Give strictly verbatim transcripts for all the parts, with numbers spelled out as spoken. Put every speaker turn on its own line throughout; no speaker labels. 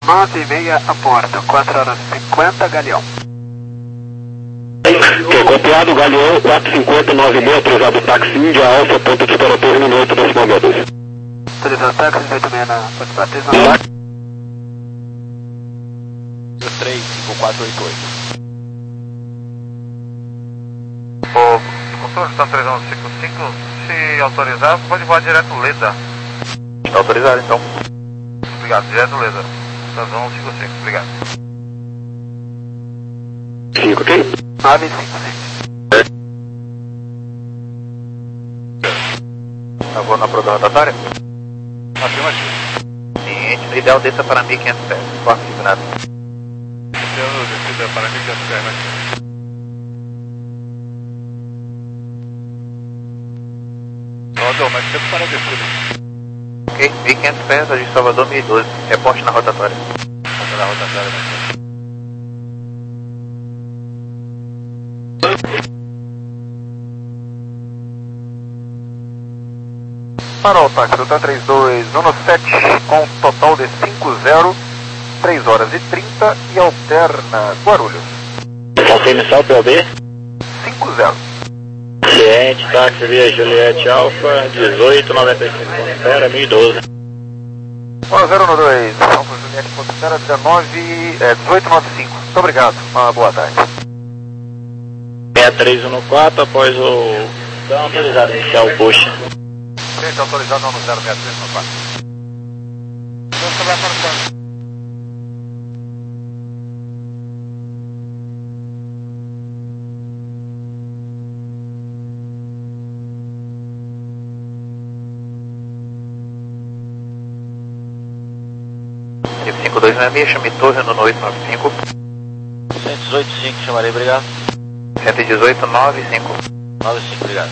nove e meia a bordo, quatro horas e cinquenta, Galeão.
Ok, copiado, Galeão, quatro cinquenta, nove e meia, autorizado táxi Índia Alfa, ponto de espera torre no oito nesse momento.
Autorizado táxi, oito e meia na ponte batismo.
três cinco quatro oito oito.
O controle está três um cinco cinco, se autorizar, pode voar direto Leda.
Está autorizado então.
Obrigado, direto Leda. três um cinco cinco, obrigado.
cinco, ok?
nove e cinco cinco.
Tá voando na prova rotatória?
Afirmativo.
Ciente, no ideal desça para mil e quinhentos pés. Forte signado.
Descendo, descida para mil e quinhentos pés, né? Rodou, mas tempo para a descida.
Ok, mil e quinhentos pés, ajuste Salvador mil e doze. Reporte na rotatória.
Vamos na rotatória, né?
Manual táxi, Delta três dois um sete, com total de cinco zero, três horas e trinta e alterna Guarulhos.
Confirme só P O B.
cinco zero.
Ciente, táxi via Juliette Alfa, dezoito noventa e cinco, espera, mil e doze.
um zero um dois, Alfa Juliette Ponteira, dezenove, é, dezoito noventa e cinco. Muito obrigado, uma boa tarde.
seis três um quatro, após o... Então, autorizado iniciar o push.
Gente, autorizado no zero seis três um quatro. Vamos trabalhar para o campo.
cinco dois seis seis, chame torre no oito nove cinco.
cento e dezoito cinco, chamarei, obrigado.
cento e dezoito nove cinco.
nove cinco, obrigado.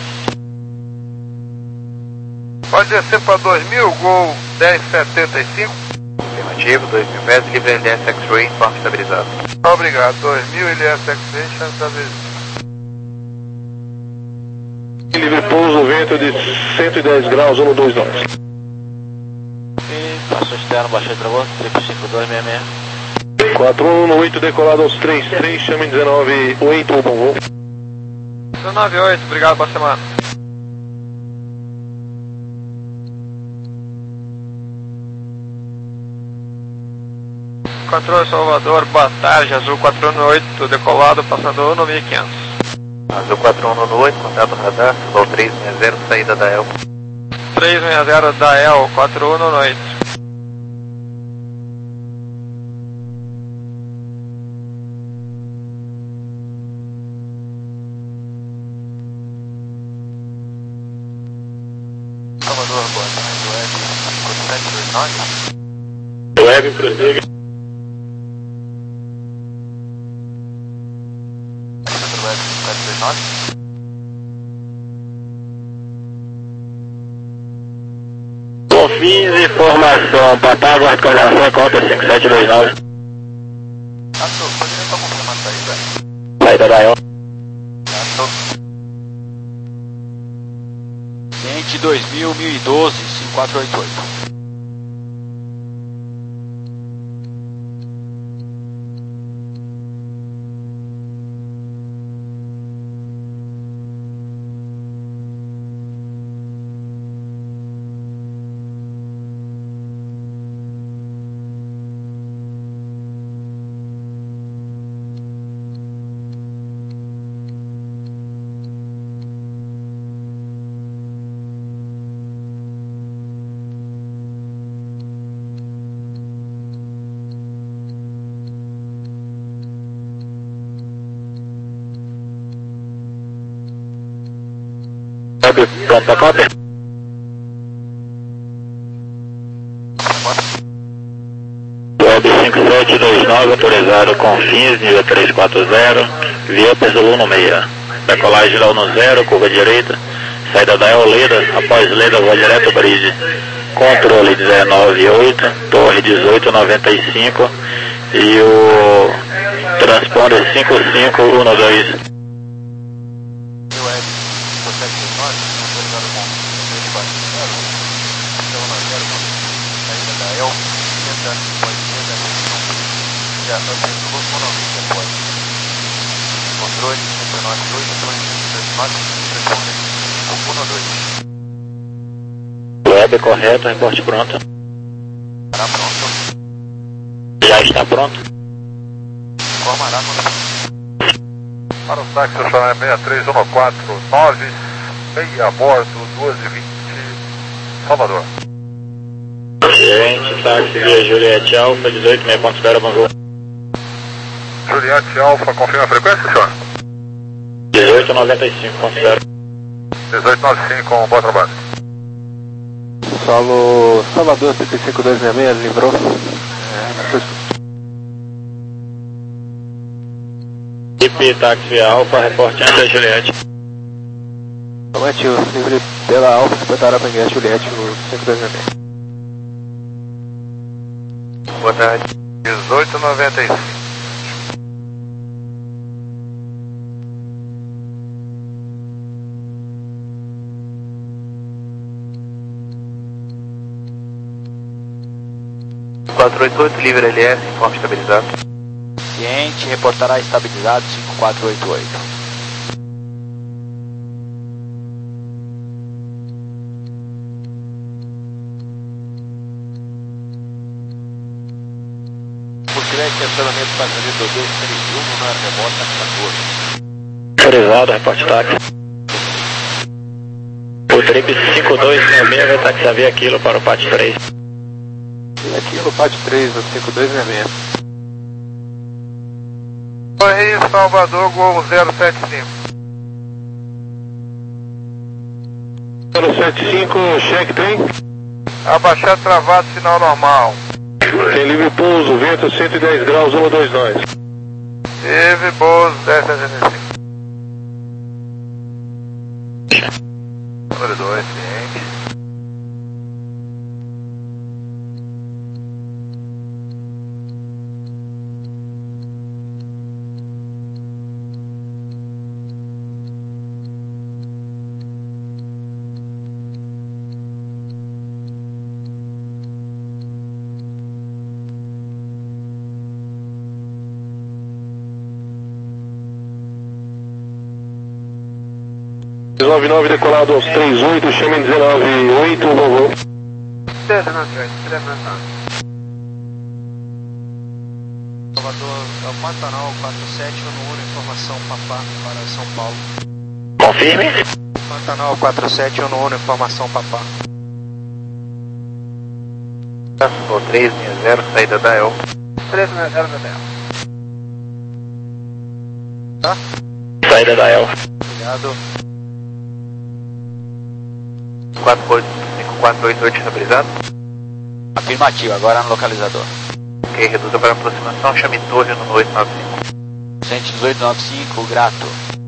Pode descer para dois mil, Gol dez setenta e cinco.
Afirmativo, dois mil pés, livre L S X-Ray, forma estabilizado.
Obrigado, dois mil L S X-Ray, chance estabilizado.
Livre pouso, vento de cento e dez graus, um dois nove.
E passo externo, baixei travão, triplo cinco dois seis seis.
quatro um oito, decolado aos três três, chame dezenove oito, bom voo.
dezenove oito, obrigado, boa semana. Controle Salvador, boa tarde, Azul quatro um oito, decolado, passando no mil e quinhentos.
Azul quatro um oito, contato radar, Sol três seis zero, saída da El.
três seis zero da El, quatro um oito.
Salvador, boa tarde, Web cinco sete dois nove.
Web, prossiga.
Web cinco sete dois nove.
Confins, informação, Patágua, coordenação, conta cinco sete dois nove.
Arthur, poderia só confirmar a saída?
Saída da El.
Arthur.
Ciente dois mil, mil e doze, cinco quatro oito oito.
Web, pronto, cópia. Web cinco sete dois nove, autorizado Confins, nível três quatro zero, via Pesolum no meia. Decolagem lá no zero, curva direita, saída da El Leda, após Leda, voa direto bridge. Controle dezenove oito, torre dezoito noventa e cinco e o transponder cinco cinco um dois.
Saída da El, aviação de Lobo Monovista, pode. Controle cinco nove oito, dois nove, responde. um dois.
Web correto, reporte pronto.
Estará pronto.
Já está pronto.
Informará quando...
Para o táxi, o chão é seis três um quatro nove, meia a bordo, duas e vinte, Salvador.
Gente, táxi via Juliette Alfa, dezoito meia ponto zero, bom voo.
Juliette Alfa, confirma a frequência, senhor?
dezoito noventa e cinco ponto zero.
dezoito noventa e cinco, bom trabalho.
Solo Salvador, C P cinco dois seis seis, livrou.
I P táxi via Alfa, reporte antes da Juliette.
Comete o livre pela Alfa, espetará para a Juliette, o cinco dois seis seis.
Boa tarde.
dezoito noventa e cinco.
quatro oito oito, livre L S, informe estabilizado.
Ciente, reportará estabilizado cinco quatro oito oito.
Porcrete, acionamento passageiro dois três um, na remota quatorze.
Autorizado, reporte táxi. O trip cinco dois seis seis vai taxiar via Kilo para o P A T três.
Aqui no P A T três, o cinco dois seis seis.
Rio Salvador, Gol zero sete cinco.
zero sete cinco, cheque trem.
Abaixado, travado, sinal normal.
Tem livre pouso, vento cento e dez graus, um dois nós.
Teve Boas dez setenta e cinco. Número dois, ciente.
nove nove decolado aos trinta e oito, chame dezenove oito, vovô.
Salvador, é o Pantanal quatro sete um Uno, informação Papá para São Paulo.
Confirme.
Pantanal quatro sete um Uno, informação Papá.
O três seis zero, saída da El.
três seis zero da El.
Tá?
Saída da El.
Obrigado.
quatro quatro oito oito estabilizado.
Afirmativo, agora no localizador.
Ok, reduza para aproximação, chame torre no oito nove cinco.
cento e dezoito noventa e cinco, grato.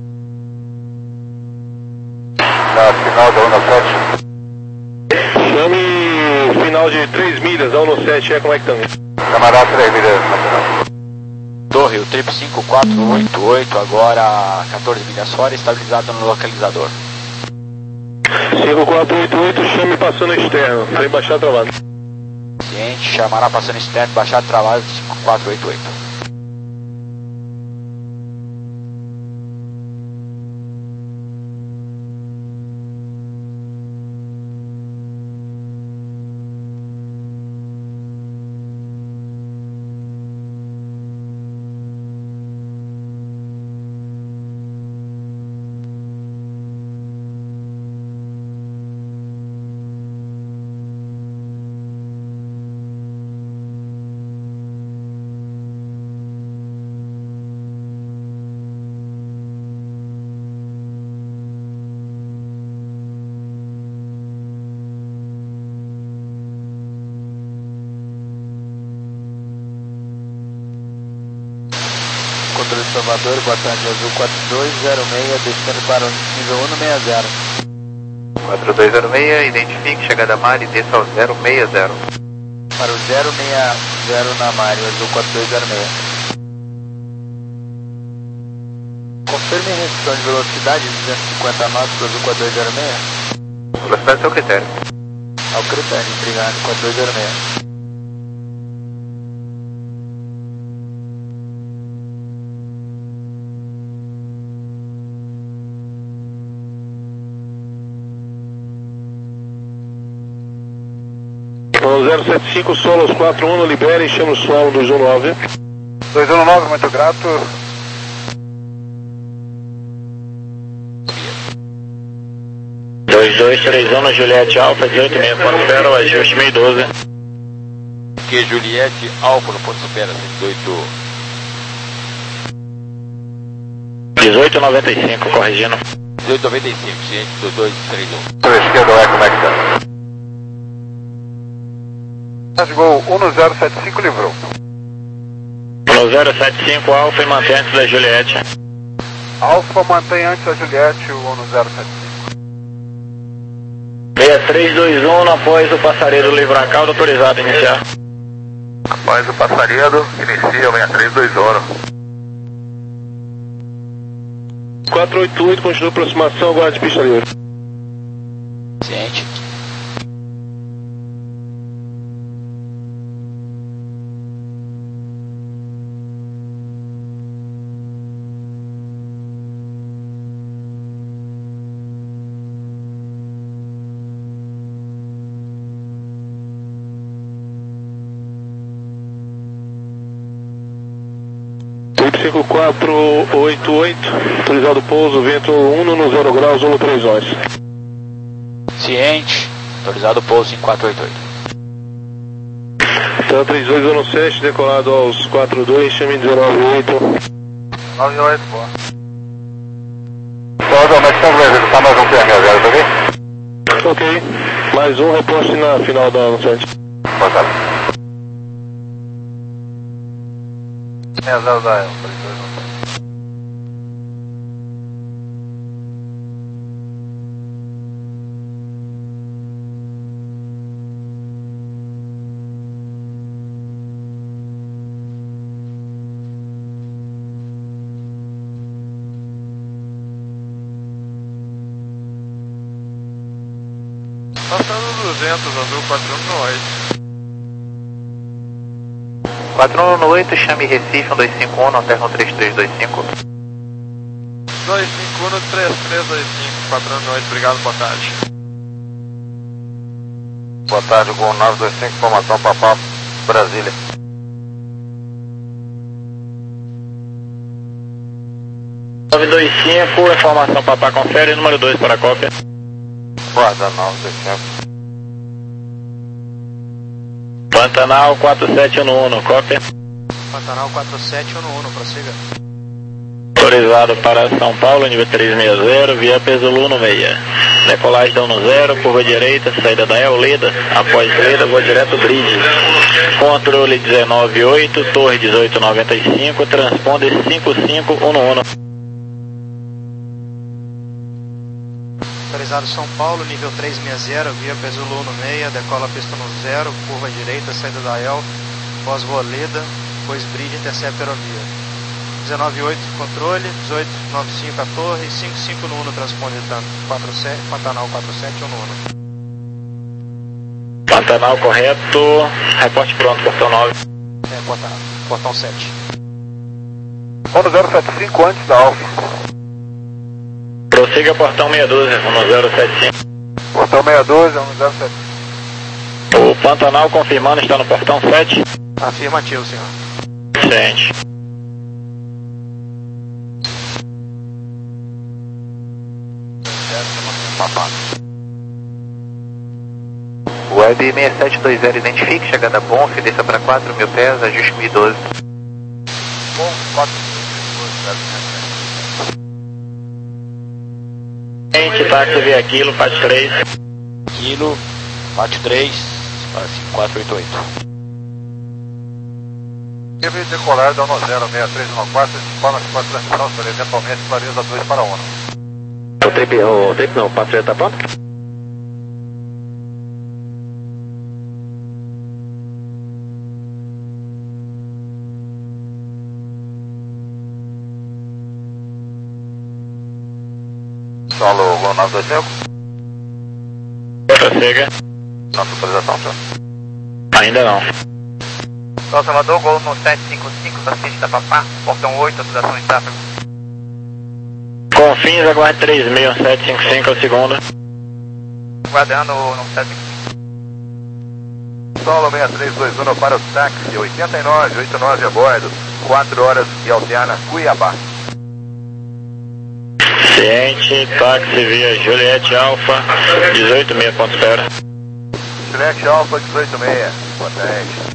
Na final da onda sete.
Chame final de três milhas, a um sete, é como é que estamos?
Camarada três milhas na final.
Torre, o trip cinco quatro oito oito, agora a quatorze milhas fora, estabilizado no localizador.
cinco quatro oito oito, chame passando externo, frei baixar travado.
Ciente, chamará passando externo, baixar travado cinco quatro oito oito.
Controle de Salvador, boa tarde, Azul quatro dois zero seis, descendo para o nível um seis zero.
quatro dois zero seis, identifique, chegada a Mari, desça ao zero seis zero.
Para o zero seis zero na Mário, Azul quatro dois zero seis. Confirme a restrição de velocidade de duzentos e cinquenta knots para o Azul quatro dois zero seis.
Velocidade é seu critério.
Ao critério, obrigado, quatro dois zero seis.
No zero sete cinco, Solos quatro um, libere e chama o solo dois um nove.
dois um nove, muito grato.
dois dois três um, Juliette Alfa, dezoito seis quatro zero, ajuste meio doze.
Que Juliette Alfa no ponto supera, cento e oito.
dezoito noventa e cinco, corrigindo.
dezoito noventa e cinco, ciente do dois três um.
Sobre a esquerda, é como é que tá?
Gol um no zero sete cinco, livrou.
No zero sete cinco, Alfa e mantém antes da Juliette.
Alfa mantém antes da Juliette o um no zero sete cinco.
seis três dois um, após o passaredo livrar caldo, autorizado a iniciar.
Após o passaredo, inicia seis três dois um.
quatro oito oito, continua a aproximação, guarda de pista livre.
Ciente.
cinco quatro oito oito, autorizado o pouso, vento um no zero graus, Zulu três nós.
Ciente, autorizado o pouso cinco quatro oito oito.
Então três dois um sete, decolado aos quatro dois, chame dezenove oito.
nove oito, boa.
Só, mas está vendo, tá mais um P M zero, tá ok?
Ok, mais um reposte na final da sete.
Boa tarde.
seis zero da Elfa, três dois um.
Passando duzentos, azul quatro um oito.
quatro um oito, chame Recife um dois cinco um, não terra um três três dois cinco.
dois cinco um, três três dois cinco, quatro um oito, obrigado, boa tarde.
Boa tarde, Gol nove dois cinco, informação Papá, Brasília.
nove dois cinco, informação Papá, confere, número dois para a cópia.
Guarda nove dois cinco.
Pantanal quatro sete um um, cópia.
Pantanal quatro sete um um, prossiga.
Autorizado para São Paulo, nível trezentos e sessenta, via peso Luno seis. Decolagem da um zero, curva direita, saída da El Leda, após Leda, vou direto bridge. Controle dezenove oito, torre dezoito noventa e cinco, transponder cinco cinco um um.
Autorizado São Paulo, nível trezentos e sessenta, via peso Luno seis, decola pista no zero, curva direita, saída da El, pós-Voleda, depois bridge, intercepta aerovia. dezenove oito, controle, dezoito noventa e cinco a torre, cinco cinco um no transponder tanto, quatro sete, Pantanal quatro sete um um.
Pantanal correto, reporte pronto, portão nove.
É, portão, portão sete.
um no zero sete cinco antes da Alfa.
Prossiga portão seis doze, um zero sete cinco.
Portão seis doze, um zero sete cinco.
O Pantanal confirmando, está no portão sete.
Afirmativo, senhor.
Ciente.
Web seis sete dois zero, identifique, chegada bom, desça para quatro mil pés, ajuste mil e doze.
Bom, quatro mil e doze,
Ciente, táxi via quilo, F A T três.
Kilo, F A T três, para cinco quatro oito oito.
Nível de decolar da um zero seis três um quatro, informa que pode transmissão, senhor, eventualmente clareza dois para um.
O trip, o trip não, o passageiro está pronto?
Solo Gol nove dois cinco.
Prossiga.
Nossa autorização, senhor.
Ainda não.
Só Salvador, Gol no sete cinco cinco, paciente da Papá, portão oito, autorização de tráfego.
Confins, aguarde três mil, sete cinco cinco, é o segundo.
Guardando no sete cinco
Solo seis três dois um para o táxi, oitenta e nove, oitenta e nove a bordo, quatro horas e alterna Cuiabá.
Ciente, táxi via Juliette Alfa, dezoito seis, ponto espera.
Juliette Alfa, dezoito seis, boa tarde.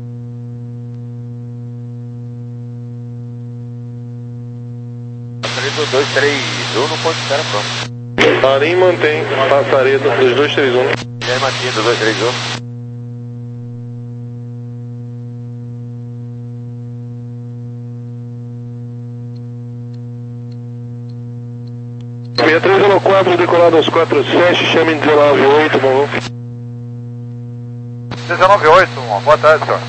Passaredo dois três um no ponto espera, pronto.
Arim mantém, passaredo dos dois três um.
Já mantém do dois três um.
seis três zero quatro, decolado aos quatro sete, chame dezenove oito, bom.
dezenove oito, uma boa tarde, senhor.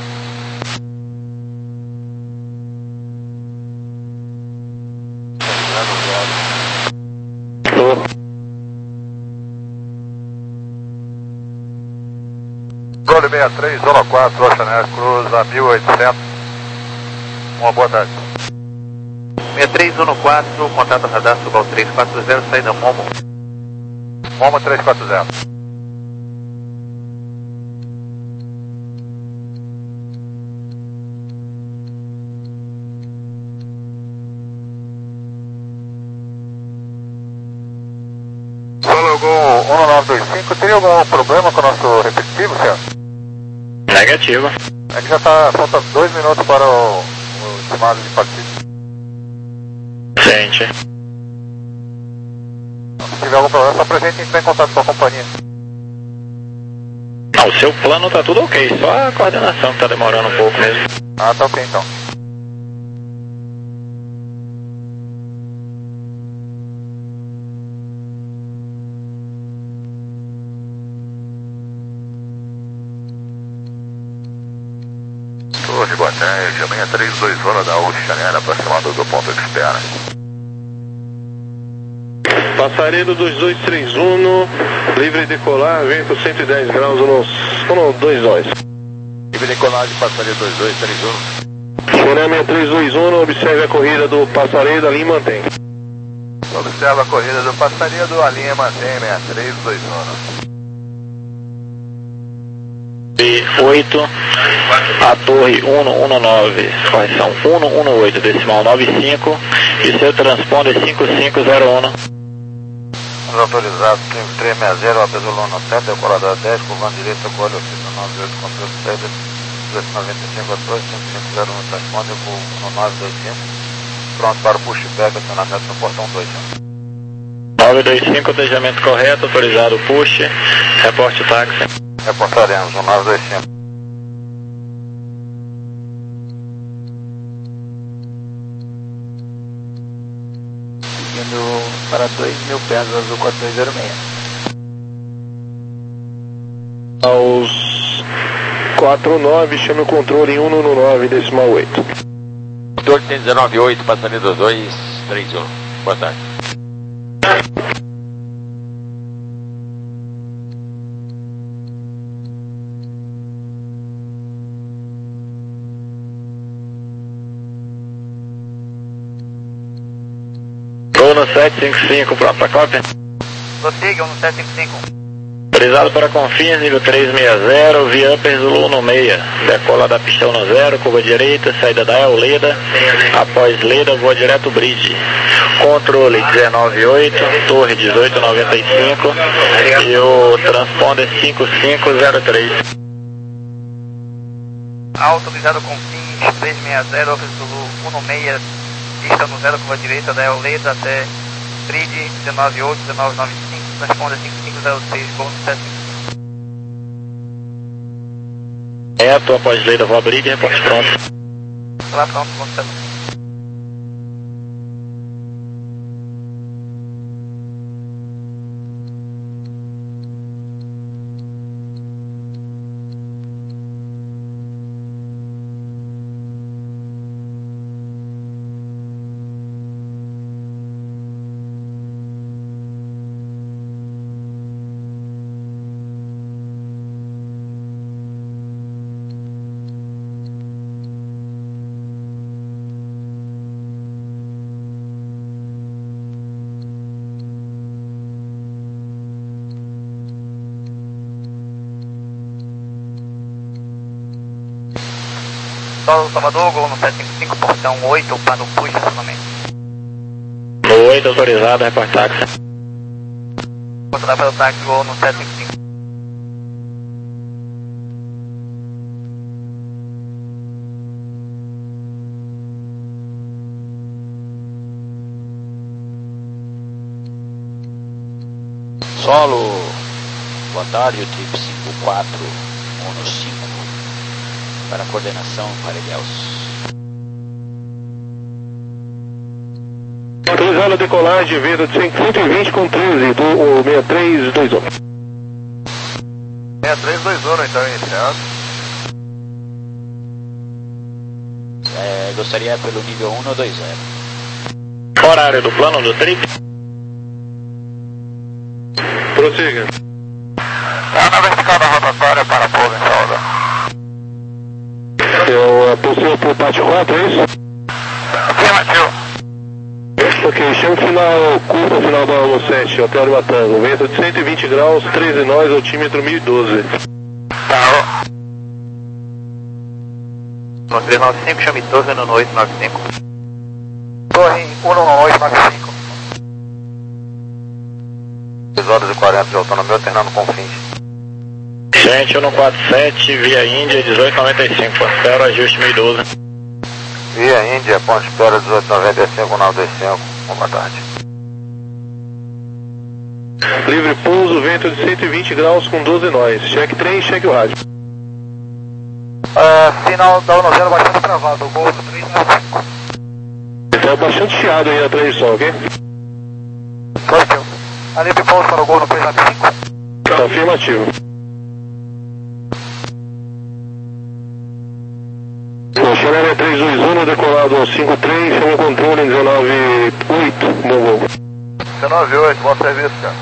Gole seis três zero quatro, Oceanar Cruz a mil e oitocentos, uma boa tarde.
seis três um quatro, contato radar Subal três quatro zero, saída Momo.
Momo três quatro zero. Solo Gol um nove dois cinco, teria algum problema com o nosso repetitivo, senhor?
Negativo.
É que já está faltando dois minutos para o, o estimado de partida.
Ciente.
Se tiver algum problema, só pra gente entrar em contato com a companhia.
Ah, o seu plano tá tudo ok, só a coordenação que tá demorando um pouco mesmo.
Ah, tá ok então. Torre, boa tarde, seis três dois um da Oceanar, aproximado do ponto de espera.
Passaredo dois dois três um, livre decolar, vento cento e dez graus nos dois dois.
Livre decolagem, passaredo dois dois três um.
Choré seis três dois um, observe a corrida do passaredo, ali mantém.
Observa a corrida do passaredo, a linha mantém seis três dois um.
E oito, a torre cento e dezenove, correção cento e dezenove, decimal noventa e cinco, e seu transponder cinco cinco zero um.
Autorizado cinco três seis zero, Apesolo no sete, decolador dez, curvando direita, gole oficina nove oito, controle sede, dezoito noventa e cinco a dois, cinco cinco zero um, transponder por um nove dois cinco, pronto para o pushback, acionamento no portão dois.
nove dois cinco, atendimento correto, autorizado push, reporte táxi.
Reportaremos, um nove dois cinco. Seguindo para dois mil pés, azul quatro dois zero seis.
Aos quatro nove, chame o controle em cento e dezenove, decimal oito.
Controle cento e dezenove oito, passaredo dois três um. Boa tarde.
No sete cinco cinco, pronto para cópia.
Prossiga no sete cinco cinco.
Autorizado para Confins, nível três seis zero, via Upper Zulu no seis. Decola da pistão no zero, curva direita, saída da El Leda. Após Leda, voa direto bridge. Controle dezenove oito, torre dezoito noventa e cinco e o transponder cinco cinco zero três.
Autorizado Confins três seis zero, Upper Zulu um seis. Pista no zero, curva direita da El Leda até Bridge dezenove oito, dezenove noventa e cinco, transponder cinco cinco zero três, voo no sete cinco cinco.
Reto, após Leda, voa Bridge, reporte pronto.
Lá pronto, voo no sete cinco cinco. Total Salvador, Gol no sete cinco cinco, portão oito, para o push, estacionamento.
No oito, autorizado, report táxi.
Controlar pelo táxi, Gol no sete cinco cinco.
Solo, boa tarde, o trip cinco quatro um cinco para coordenação para Ilhéus.
Autorizado a decolagem, venda de cento e vinte com treze, do seis três dois um.
seis três dois um, então, iniciado.
É, gostaria pelo nível um no dois zero.
Horário do plano do trip.
Prossiga.
Tá na vertical da rotatória para pouso em Salvador.
Eu apontei pro pátio quatro, é isso?
Afirmativo.
Ok, chama final, curva final da Almo sete, Hotel Arimatango. Vento de cento e vinte graus, treze nós, altímetro mil e doze.
Tá, no três nove cinco, chame torre no oito nove cinco. Torre um no oito nove cinco.
seis horas e quarenta de autonomia, alternando com fins.
Gente, um quatro sete, via Índia, dezoito noventa e cinco. Espero ajuste mil e doze.
Via Índia, ponto espera dezoito noventa e cinco, nove dois cinco. Boa tarde.
Livre pouso, vento de cento e vinte graus com doze nós. Cheque trem, cheque o rádio.
Uh, sinal da Uno zero bastante travado, Gol no três nove cinco.
Tá bastante chiado aí atrás do som, ok?
Positivo. A livre pouso para o Gol no três nove cinco.
Tá afirmativo. Chanel três dois um, decolado ao cinco três, chama o controle em dezenove oito, bom voo.
dezenove oito, bom serviço, cara.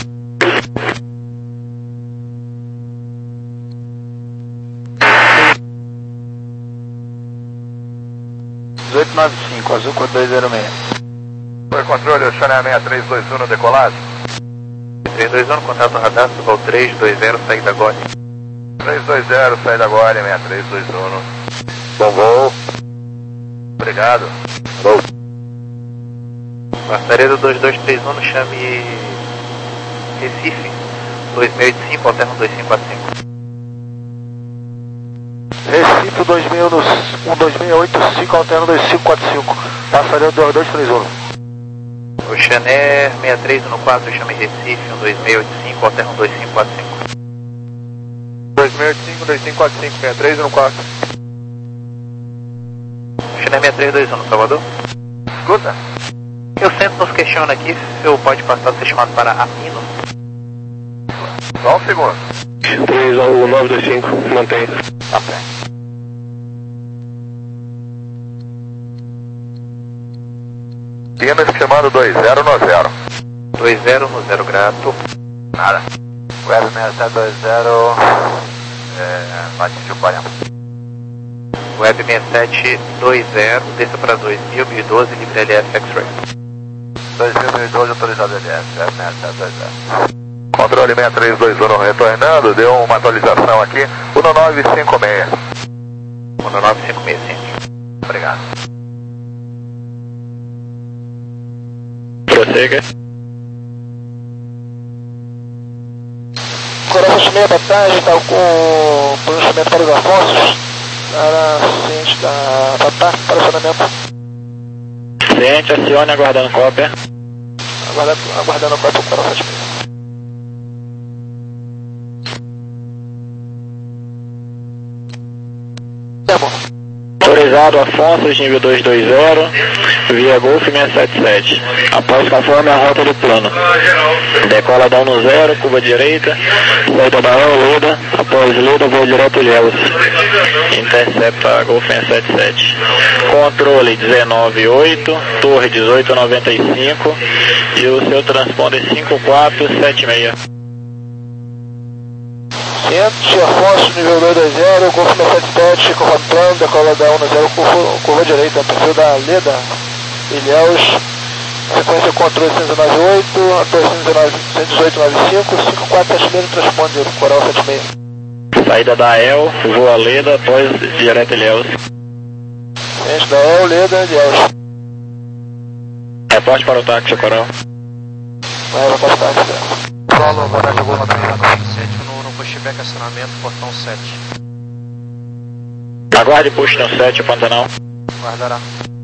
dezoito nove cinco, azul com dois zero seis.
Foi controle, Chanel seis três dois um no decolagem.
três dois um, contato radar, Sul três dois zero, saída agora.
três dois zero, saída agora, seis três dois um.
Bom voo.
Obrigado.
Voo. Passaria do dois dois três um, chame Recife, dois seis oito cinco, alterno dois cinco quatro cinco.
Recife dois mil no um dois seis oito cinco, alterno dois cinco quatro cinco. Passaria do dois dois três um.
O Chané seis três um quatro, chame Recife, um dois seis oito cinco, alterno dois cinco quatro cinco.
dois seis oito cinco, dois cinco quatro cinco, seis três um quatro.
Chané seis três dois um, Salvador?
Escuta.
Eu sempre nos questiono aqui se o senhor pode passar a ser chamado para Apino.
Só um segundo.
três nove dois cinco, mantém.
Tá certo.
Pinas chamando dois zero no zero.
dois zero no zero, grato.
Nada. Web seis sete dois zero, é, Matinho quarenta.
Web seis sete dois zero, desça para dois mil, mil e doze, livre L S X-Ray.
dois mil e doze, autorizado L S, Web seis sete dois zero. Controle seis três dois um retornando, deu uma atualização aqui, um nove cinco seis.
um nove cinco seis, sim.
Obrigado.
Prossiga.
Coração meia da tarde, está com pronunciamento para os Afonsos, para ciente da Tatá, para o acionamento.
Ciente, acione, aguardando cópia.
Aguardando, aguardando a cópia para o sete meia. Demo.
Autorizado Afonso, nível dois dois zero, via Golf seis sete sete. Após conforme a rota do plano. Decola da um zero, curva direita, saída da Leda, após Leda, voo direto Ilhéus. Intercepta Golf seis sete sete. Controle dezenove oito, torre dezoito noventa e cinco e o seu transponder cinco quatro sete seis.
Ciente, Afonso, nível dois dois zero, Golf seis sete sete, conforme plano, decola da um zero, curva, curva direita, perfil da Leda, Ilhéus, sequência controle cento e nove oito, ator cento e dezoito noventa e cinco, cinco quatro sete seis, transponder, coral sete seis.
Saída da El, voa Leda, após direto Ilhéus.
Posto da El, Leda, Ilhéus.
Reporte para o táxi, Coral.
Vai, vai para o táxi, né?
Solo, boa tarde, Gol nove
sete no, no pushback, acionamento, portão sete.
Aguarde push no sete, Pantanal.
Guardará.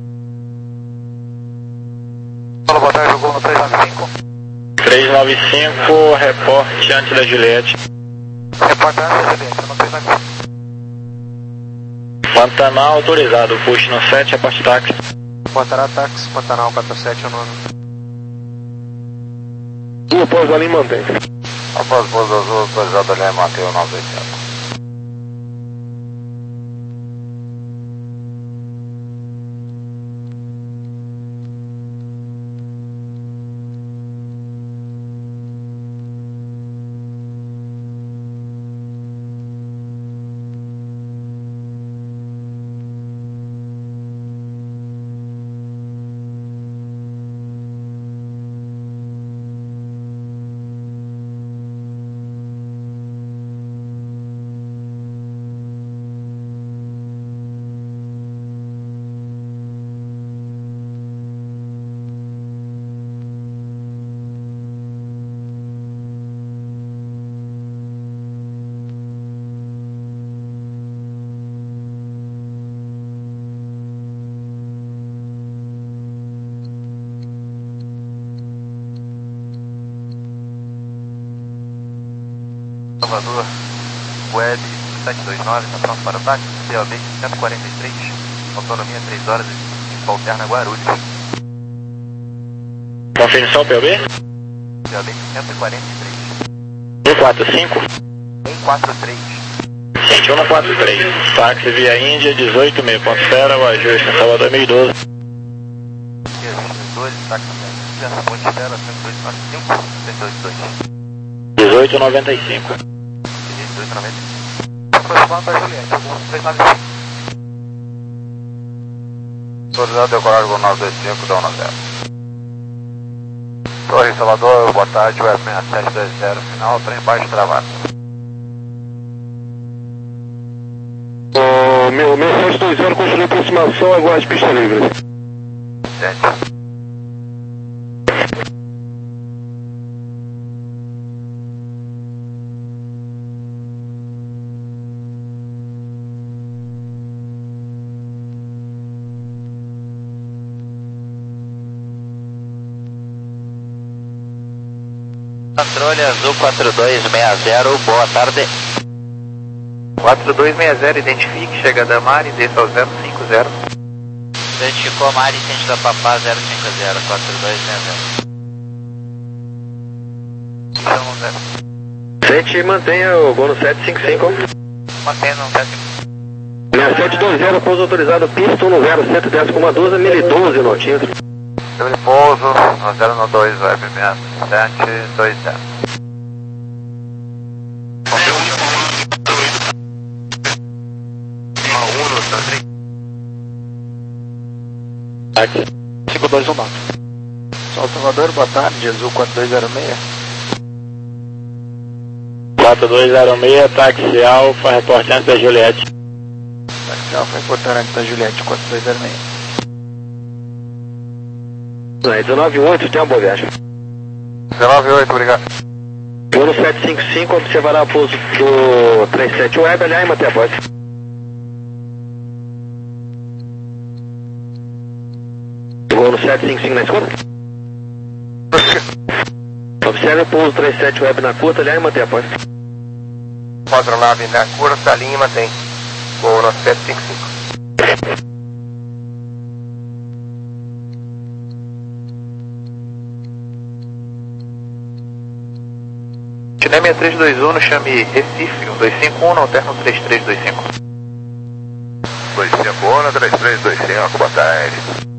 Solo, boa tarde, Gol no três nove cinco.
três nove cinco, reporte antes da Juliette.
Reporta antes da Juliette, no três nove cinco.
Pantanal autorizado, push no sete, reporte táxi.
Guardará táxi, Pantanal quatro sete, o nono.
Tua pós ali mantém.
Após pouso azul, autorizado ali, mantém o nove oito zero. Salvador, Web sete dois nove, está pronto para o táxi, C O B cento e quarenta e três, autonomia três horas e alterna Guarulhos.
Confirmação P O B?
C O B cento e quarenta e três.
um quatro cinco?
um quatro três.
Gente, um quatro três. Táxi via Índia, dezoito, meio ponto zero, o ajuste em Salvador mil e doze.
dois, táxi Índia, ponte Estela, cento e dois nove cinco, cento e dois dois.
dezoito noventa e cinco.
dezoito noventa e cinco. Aproximando para Juliette, algum três nove cinco. Autorizado decorar com nove dois cinco, dá um zero. Torre Salvador, boa tarde, Web seis sete dois zero, final, trem baixo travado.
O meu seis sete dois zero construiu aproximação, aguarde pista livre.
Sente.
Controle azul quatro dois seis zero, boa tarde.
quatro dois seis zero, identifique, chega da Mari, desça ao zero cinco zero.
Identificou Mari, sentido da Papá zero cinco zero, quatro dois seis zero.
sete, mantenha o gol no sete cinco cinco.
Mantenha no sete cinco cinco.
seis sete dois zero, pouso autorizado, pista no zero, cento e dez vírgula doze, mil e doze notinhos.
Sobre pouso, no zero no dois, Web seis sete dois zero.
Táxi.
cinco dois um nove. Salvador, boa tarde, Azul quatro dois zero seis.
quatro dois zero seis, táxi Alfa, reporte antes da Juliette.
Táxi Alfa, reportar antes da Juliette, quatro dois zero seis.
dezenove oito, tem uma boa viagem.
dezenove oito, obrigado.
Voo no sete cinco cinco, observará o pouso do três sete Web, aliás, manter a voz. Voo no sete cinco cinco na escuta. Observe o pouso três sete Web na curta, aliás, manter a voz.
quatro nove na curta, linha mantém. Voo no sete cinco cinco. Cinema três dois um, chame Recife, um dois cinco um, no alterno três três dois cinco.
dois cinco um, três três dois cinco, boa tarde.